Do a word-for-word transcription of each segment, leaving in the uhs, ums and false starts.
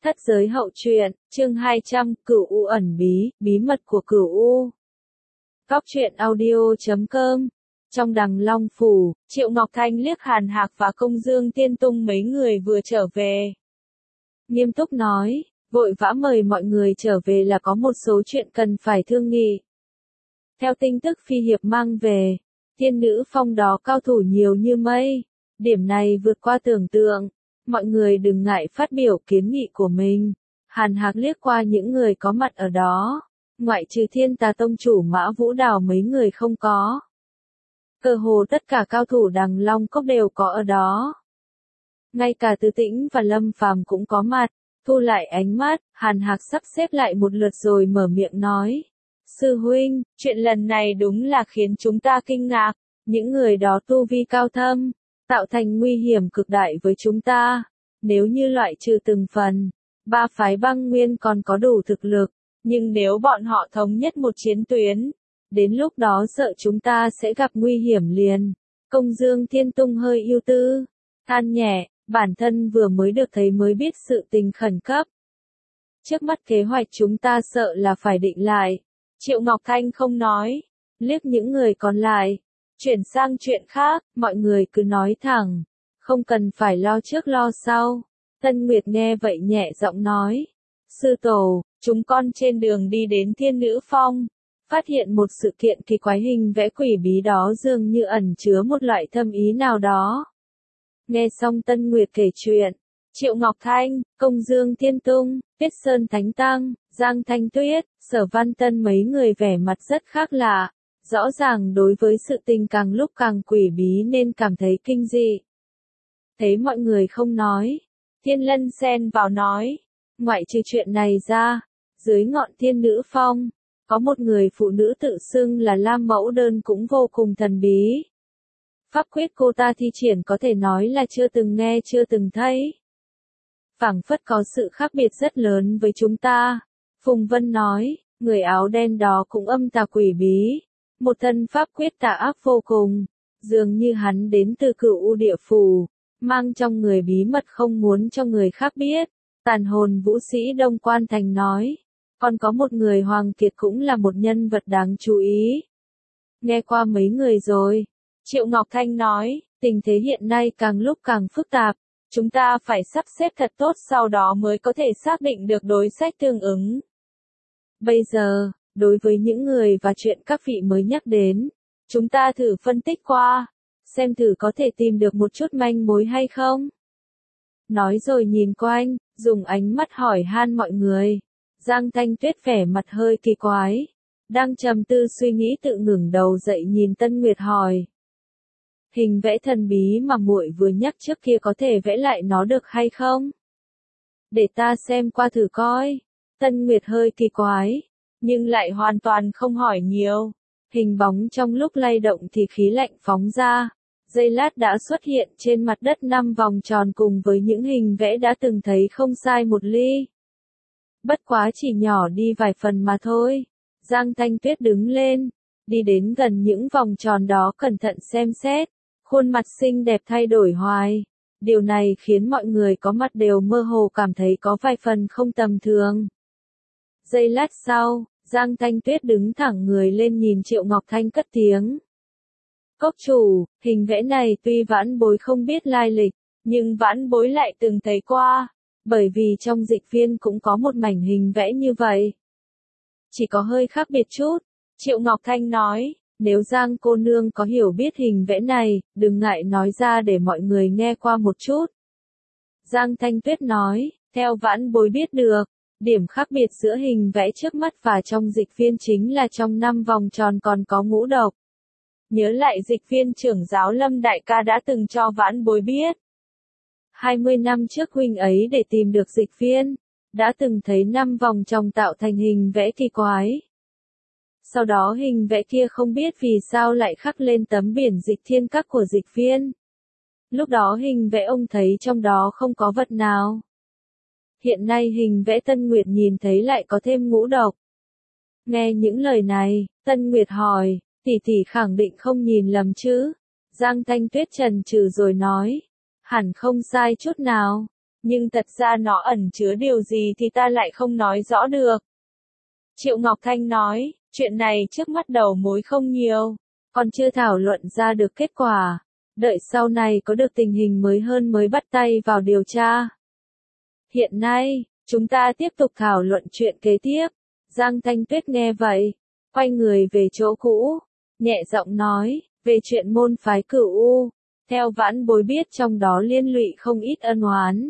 Thất giới hậu truyện, chương hai trăm, Cửu U ẩn bí, bí mật của Cửu U. Góc truyện audio chấm com. Trong Đằng Long Phủ, Triệu Ngọc Thanh liếc Hàn Hạc và Công Dương Tiên Tung mấy người vừa trở về. Nghiêm túc nói, vội vã mời mọi người trở về là có một số chuyện cần phải thương nghị. Theo tin tức phi hiệp mang về, tiên nữ phong đó cao thủ nhiều như mây, điểm này vượt qua tưởng tượng. Mọi người đừng ngại phát biểu kiến nghị của mình. Hàn Hạc liếc qua những người có mặt ở đó. Ngoại trừ Thiên Tà Tông chủ Mã Vũ Đào mấy người không có. Cơ hồ tất cả cao thủ Đằng Long Cốc đều có ở đó. Ngay cả Từ Tĩnh và Lâm Phàm cũng có mặt. Thu lại ánh mắt, Hàn Hạc sắp xếp lại một lượt rồi mở miệng nói. Sư huynh, chuyện lần này đúng là khiến chúng ta kinh ngạc. Những người đó tu vi cao thâm, tạo thành nguy hiểm cực đại với chúng ta. Nếu như loại trừ từng phần, ba phái băng nguyên còn có đủ thực lực, nhưng nếu bọn họ thống nhất một chiến tuyến, đến lúc đó sợ chúng ta sẽ gặp nguy hiểm liền. Công Dương Thiên Tung hơi ưu tư, than nhẹ, bản thân vừa mới được thấy mới biết sự tình khẩn cấp. Trước mắt kế hoạch chúng ta sợ là phải định lại. Triệu Ngọc Thanh không nói, liếc những người còn lại. Chuyển sang chuyện khác, mọi người cứ nói thẳng, không cần phải lo trước lo sau. Tân Nguyệt nghe vậy nhẹ giọng nói, sư tổ, chúng con trên đường đi đến Thiên Nữ Phong, phát hiện một sự kiện kỳ quái, hình vẽ quỷ bí đó dường như ẩn chứa một loại thâm ý nào đó. Nghe xong Tân Nguyệt kể chuyện, Triệu Ngọc Thanh, Công Dương Thiên Tung, Tuyết Sơn Thánh Tăng, Giang Thanh Tuyết, Sở Văn Tân mấy người vẻ mặt rất khác lạ. Rõ ràng đối với sự tình càng lúc càng quỷ bí nên cảm thấy kinh dị. Thấy mọi người không nói, Thiên Lân xen vào nói, ngoại trừ chuyện này ra, dưới ngọn Thiên Nữ Phong, có một người phụ nữ tự xưng là Lam Mẫu Đơn cũng vô cùng thần bí. Pháp quyết cô ta thi triển có thể nói là chưa từng nghe chưa từng thấy. Phảng phất có sự khác biệt rất lớn với chúng ta. Phùng Vân nói, người áo đen đó cũng âm tà quỷ bí. Một thân pháp quyết tà ác vô cùng, dường như hắn đến từ Cửu U địa phủ, mang trong người bí mật không muốn cho người khác biết. Tàn hồn vũ sĩ Đông Quan Thành nói, còn có một người Hoàng Kiệt cũng là một nhân vật đáng chú ý. Nghe qua mấy người rồi, Triệu Ngọc Thanh nói, tình thế hiện nay càng lúc càng phức tạp, chúng ta phải sắp xếp thật tốt sau đó mới có thể xác định được đối sách tương ứng. Bây giờ, đối với những người và chuyện các vị mới nhắc đến, chúng ta thử phân tích qua, xem thử có thể tìm được một chút manh mối hay không. Nói rồi nhìn quanh, dùng ánh mắt hỏi han mọi người. Giang Thanh Tuyết vẻ mặt hơi kỳ quái, đang trầm tư suy nghĩ tự ngẩng đầu dậy nhìn Tân Nguyệt hỏi. Hình vẽ thần bí mà muội vừa nhắc trước kia có thể vẽ lại nó được hay không? Để ta xem qua thử coi. Tân Nguyệt hơi kỳ quái, nhưng lại hoàn toàn không hỏi nhiều. Hình bóng trong lúc lay động thì khí lạnh phóng ra. Giây lát đã xuất hiện trên mặt đất năm vòng tròn cùng với những hình vẽ đã từng thấy không sai một ly. Bất quá chỉ nhỏ đi vài phần mà thôi. Giang Thanh Tuyết đứng lên, đi đến gần những vòng tròn đó cẩn thận xem xét. Khuôn mặt xinh đẹp thay đổi hoài. Điều này khiến mọi người có mặt đều mơ hồ cảm thấy có vài phần không tầm thường. Giây lát sau, Giang Thanh Tuyết đứng thẳng người lên nhìn Triệu Ngọc Thanh cất tiếng. Cốc chủ, hình vẽ này tuy vãn bối không biết lai lịch, nhưng vãn bối lại từng thấy qua, bởi vì trong dịch viên cũng có một mảnh hình vẽ như vậy. Chỉ có hơi khác biệt chút, Triệu Ngọc Thanh nói, nếu Giang cô nương có hiểu biết hình vẽ này, đừng ngại nói ra để mọi người nghe qua một chút. Giang Thanh Tuyết nói, theo vãn bối biết được, điểm khác biệt giữa hình vẽ trước mắt và trong dịch viên chính là trong năm vòng tròn còn có ngũ độc. Nhớ lại dịch viên trưởng giáo Lâm Đại ca đã từng cho vãn bối biết. hai mươi năm trước huynh ấy để tìm được dịch viên, đã từng thấy năm vòng tròn tạo thành hình vẽ kỳ quái. Sau đó hình vẽ kia không biết vì sao lại khắc lên tấm biển dịch thiên các của dịch viên. Lúc đó hình vẽ ông thấy trong đó không có vật nào. Hiện nay hình vẽ Tân Nguyệt nhìn thấy lại có thêm ngũ độc. Nghe những lời này, Tân Nguyệt hỏi, tỷ tỷ khẳng định không nhìn lầm chứ? Giang Thanh Tuyết chần chừ rồi nói, hẳn không sai chút nào. nhưng thật ra nó ẩn chứa điều gì thì ta lại không nói rõ được. Triệu Ngọc Thanh nói, chuyện này trước mắt đầu mối không nhiều, còn chưa thảo luận ra được kết quả, đợi sau này có được tình hình mới hơn mới bắt tay vào điều tra. Hiện nay, chúng ta tiếp tục thảo luận chuyện kế tiếp. Giang Thanh Tuyết nghe vậy, quay người về chỗ cũ, nhẹ giọng nói, về chuyện môn phái Cửu U, theo vãn bối biết trong đó liên lụy không ít ân oán.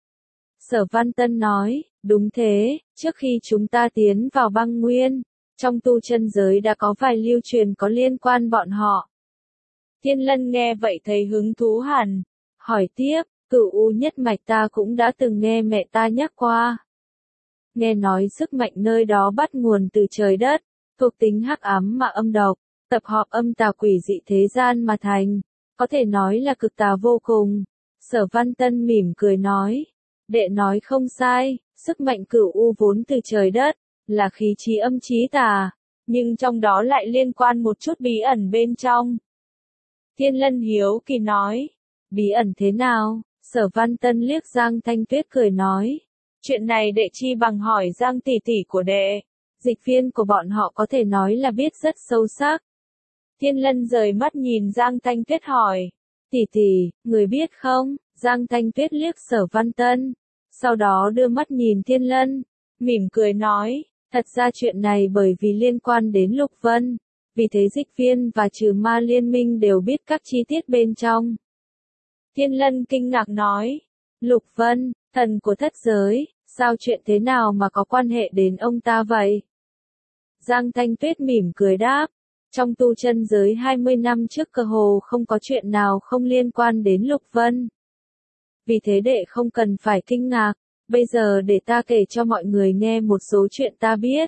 Sở Văn Tân nói, đúng thế, trước khi chúng ta tiến vào băng nguyên, trong tu chân giới đã có vài lưu truyền có liên quan bọn họ. Thiên Lân nghe vậy thấy hứng thú hẳn, hỏi tiếp, Cửu U nhất mạch ta cũng đã từng nghe mẹ ta nhắc qua. Nghe nói sức mạnh nơi đó bắt nguồn từ trời đất, thuộc tính hắc ám mà âm độc, tập hợp âm tà quỷ dị thế gian mà thành, có thể nói là cực tà vô cùng. Sở Văn Tân mỉm cười nói, đệ nói không sai, sức mạnh Cửu U vốn từ trời đất, là khí trí âm trí tà, nhưng trong đó lại liên quan một chút bí ẩn bên trong. Thiên Lân hiếu kỳ nói, bí ẩn thế nào? Sở Văn Tân liếc Giang Thanh Tuyết cười nói, chuyện này đệ chi bằng hỏi Giang tỷ tỷ của đệ, dịch viên của bọn họ có thể nói là biết rất sâu sắc. Thiên Lân rời mắt nhìn Giang Thanh Tuyết hỏi, tỷ tỷ, người biết không? Giang Thanh Tuyết liếc Sở Văn Tân, sau đó đưa mắt nhìn Thiên Lân, mỉm cười nói, thật ra chuyện này bởi vì liên quan đến Lục Vân, vì thế dịch viên và trừ ma liên minh đều biết các chi tiết bên trong. Thiên Lân kinh ngạc nói, Lục Vân, thần của thất giới, sao chuyện thế nào mà có quan hệ đến ông ta vậy? Giang Thanh Tuyết mỉm cười đáp, trong tu chân giới hai mươi năm trước cơ hồ không có chuyện nào không liên quan đến Lục Vân. Vì thế đệ không cần phải kinh ngạc, bây giờ để ta kể cho mọi người nghe một số chuyện ta biết.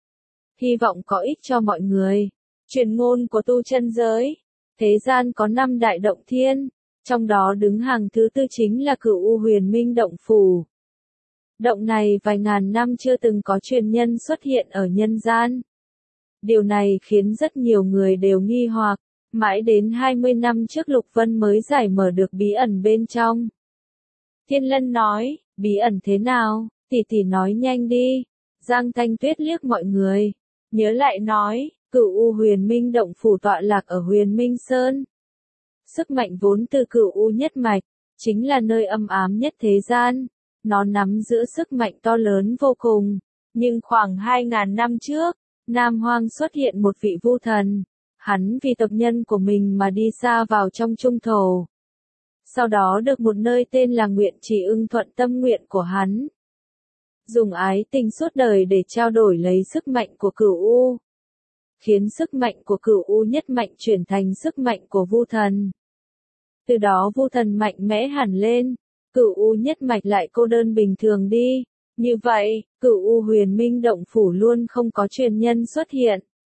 Hy vọng có ích cho mọi người. Truyền ngôn của tu chân giới, thế gian có năm đại động thiên, trong đó đứng hàng thứ tư chính là Cửu U Huyền Minh Động Phủ. Động này vài ngàn năm chưa từng có truyền nhân xuất hiện ở nhân gian. Điều này khiến rất nhiều người đều nghi hoặc, mãi đến hai mươi năm trước Lục Vân mới giải mở được bí ẩn bên trong. Thiên Lân nói, bí ẩn thế nào, tỷ tỷ nói nhanh đi. Giang Thanh Tuyết liếc mọi người, nhớ lại nói, Cửu U Huyền Minh Động Phủ tọa lạc ở Huyền Minh Sơn. Sức mạnh vốn từ Cửu U nhất mạch, chính là nơi âm ám nhất thế gian. Nó nắm giữ sức mạnh to lớn vô cùng. Nhưng khoảng hai ngàn năm trước, Nam Hoang xuất hiện một vị vu thần. Hắn vì tộc nhân của mình mà đi xa vào trong trung thổ. Sau đó được một nơi tên là Nguyện Trì ưng thuận tâm nguyện của hắn. Dùng ái tình suốt đời để trao đổi lấy sức mạnh của Cửu U. Khiến sức mạnh của Cửu U nhất mạnh chuyển thành sức mạnh của vu thần. Từ đó vu thần mạnh mẽ hẳn lên, Cửu U nhất mạch lại cô đơn bình thường đi. Như vậy, Cửu U Huyền Minh Động Phủ luôn không có truyền nhân xuất hiện.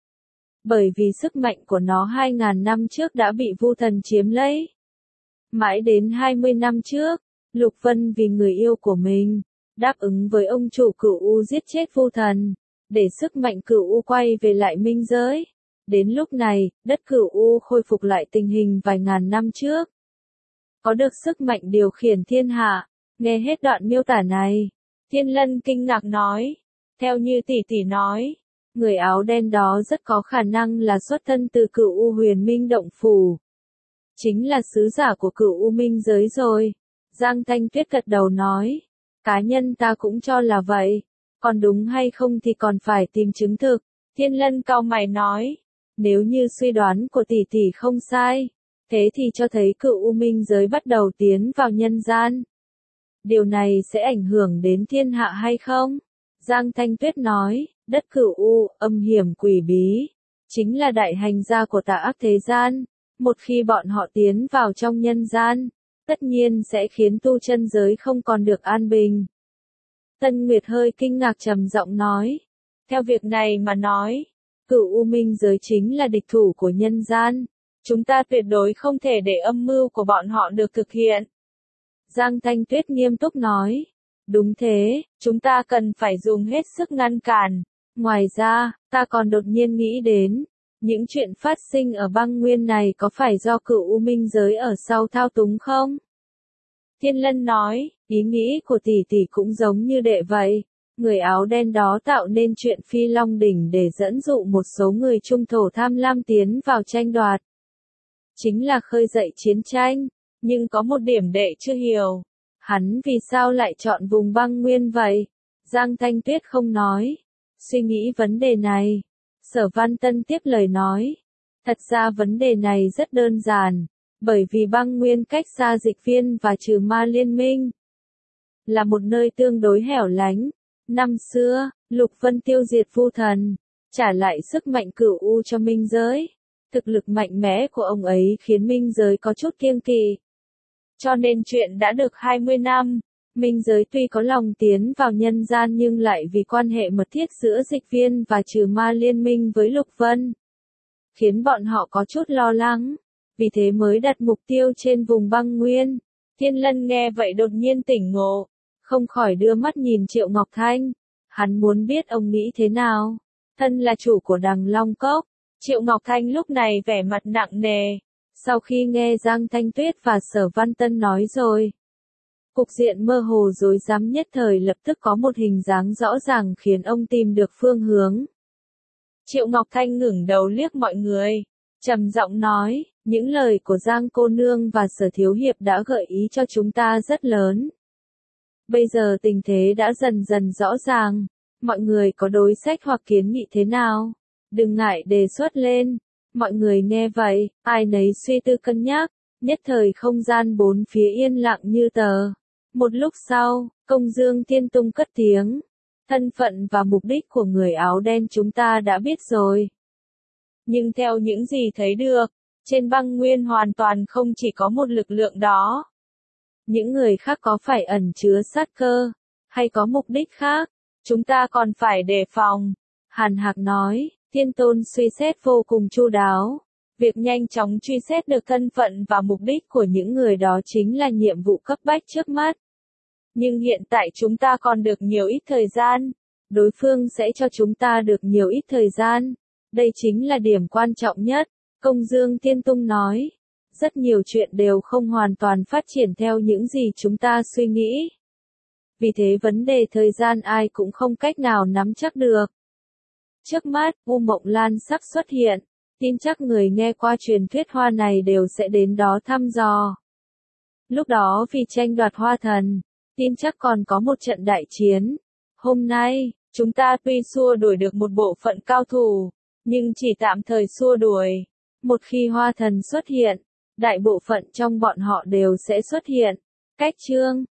Bởi vì sức mạnh của nó hai ngàn năm trước đã bị vu thần chiếm lấy. Mãi đến hai mươi năm trước, Lục Vân vì người yêu của mình, đáp ứng với ông chủ Cửu U giết chết vu thần, để sức mạnh Cửu U quay về lại minh giới. Đến lúc này, đất Cửu U khôi phục lại tình hình vài ngàn năm trước. Có được sức mạnh điều khiển thiên hạ, nghe hết đoạn miêu tả này. Thiên Lân kinh ngạc nói, theo như tỷ tỷ nói, người áo đen đó rất có khả năng là xuất thân từ Cửu U Huyền Minh Động Phủ. Chính là sứ giả của Cửu U Minh giới rồi. Giang Thanh Tuyết gật đầu nói, cá nhân ta cũng cho là vậy, còn đúng hay không thì còn phải tìm chứng thực. Thiên Lân cau mày nói, nếu như suy đoán của tỷ tỷ không sai, thế thì cho thấy Cửu U Minh giới bắt đầu tiến vào nhân gian. Điều này sẽ ảnh hưởng đến thiên hạ hay không? Giang Thanh Tuyết nói, đất Cửu U, âm hiểm quỷ bí, chính là đại hành gia của tà ác thế gian. Một khi bọn họ tiến vào trong nhân gian, tất nhiên sẽ khiến tu chân giới không còn được an bình. Tân Nguyệt hơi kinh ngạc trầm giọng nói, theo việc này mà nói, Cửu U Minh giới chính là địch thủ của nhân gian. Chúng ta tuyệt đối không thể để âm mưu của bọn họ được thực hiện. Giang Thanh Tuyết nghiêm túc nói, đúng thế, chúng ta cần phải dùng hết sức ngăn cản. Ngoài ra, ta còn đột nhiên nghĩ đến, những chuyện phát sinh ở băng nguyên này có phải do Cửu U Minh giới ở sau thao túng không? Thiên Lân nói, Ý nghĩ của tỷ tỷ cũng giống như đệ vậy. Người áo đen đó tạo nên chuyện Phi Long Đỉnh để dẫn dụ một số người trung thổ tham lam tiến vào tranh đoạt. Chính là khơi dậy chiến tranh. Nhưng có một điểm đệ chưa hiểu. Hắn vì sao lại chọn vùng băng nguyên vậy? Giang Thanh Tuyết không nói. Suy nghĩ vấn đề này. Sở Văn Tân tiếp lời nói. Thật ra vấn đề này rất đơn giản. Bởi vì băng nguyên cách xa dịch viên và trừ ma liên minh. Là một nơi tương đối hẻo lánh. Năm xưa, Lục Vân tiêu diệt Vu Thần. Trả lại sức mạnh cửu u cho minh giới. Thực lực mạnh mẽ của ông ấy khiến minh giới có chút kiêng kỵ. Cho nên chuyện đã được hai mươi năm. Minh giới tuy có lòng tiến vào nhân gian nhưng lại vì quan hệ mật thiết giữa dịch viên và trừ ma liên minh với Lục Vân. Khiến bọn họ có chút lo lắng. Vì thế mới đặt mục tiêu trên vùng băng nguyên. Thiên Lân nghe vậy đột nhiên tỉnh ngộ. Không khỏi đưa mắt nhìn Triệu Ngọc Thanh. Hắn muốn biết ông nghĩ thế nào. Thân là chủ của Đằng Long Cốc. Triệu Ngọc Thanh lúc này vẻ mặt nặng nề. Sau khi nghe Giang Thanh Tuyết và Sở Văn Tân nói rồi. Cục diện mơ hồ rối rắm nhất thời lập tức có một hình dáng rõ ràng khiến ông tìm được phương hướng. Triệu Ngọc Thanh ngẩng đầu liếc mọi người. Trầm giọng nói, những lời của Giang cô nương và Sở thiếu hiệp đã gợi ý cho chúng ta rất lớn. Bây giờ tình thế đã dần dần rõ ràng. Mọi người có đối sách hoặc kiến nghị thế nào? Đừng ngại đề xuất lên. Mọi người nghe vậy, ai nấy suy tư cân nhắc. Nhất thời không gian bốn phía yên lặng như tờ. Một lúc sau, Công Dương Thiên Tung cất tiếng. Thân phận và mục đích của người áo đen chúng ta đã biết rồi. Nhưng theo những gì thấy được, trên băng nguyên hoàn toàn không chỉ có một lực lượng đó. Những người khác có phải ẩn chứa sát cơ, hay có mục đích khác, chúng ta còn phải đề phòng. Hàn Hạc nói, Thiên Tôn suy xét vô cùng chu đáo. Việc nhanh chóng truy xét được thân phận và mục đích của những người đó chính là nhiệm vụ cấp bách trước mắt. Nhưng hiện tại chúng ta còn được nhiều ít thời gian. Đối phương sẽ cho chúng ta được nhiều ít thời gian. Đây chính là điểm quan trọng nhất. Công Dương Thiên Tung nói. Rất nhiều chuyện đều không hoàn toàn phát triển theo những gì chúng ta suy nghĩ. Vì thế vấn đề thời gian ai cũng không cách nào nắm chắc được. Trước mắt, U Mộng Lan sắp xuất hiện. Tin chắc người nghe qua truyền thuyết hoa này đều sẽ đến đó thăm dò. Lúc đó vì tranh đoạt hoa thần, tin chắc còn có một trận đại chiến. Hôm nay, chúng ta tuy xua đuổi được một bộ phận cao thủ, nhưng chỉ tạm thời xua đuổi. Một khi hoa thần xuất hiện, đại bộ phận trong bọn họ đều sẽ xuất hiện. Cách chương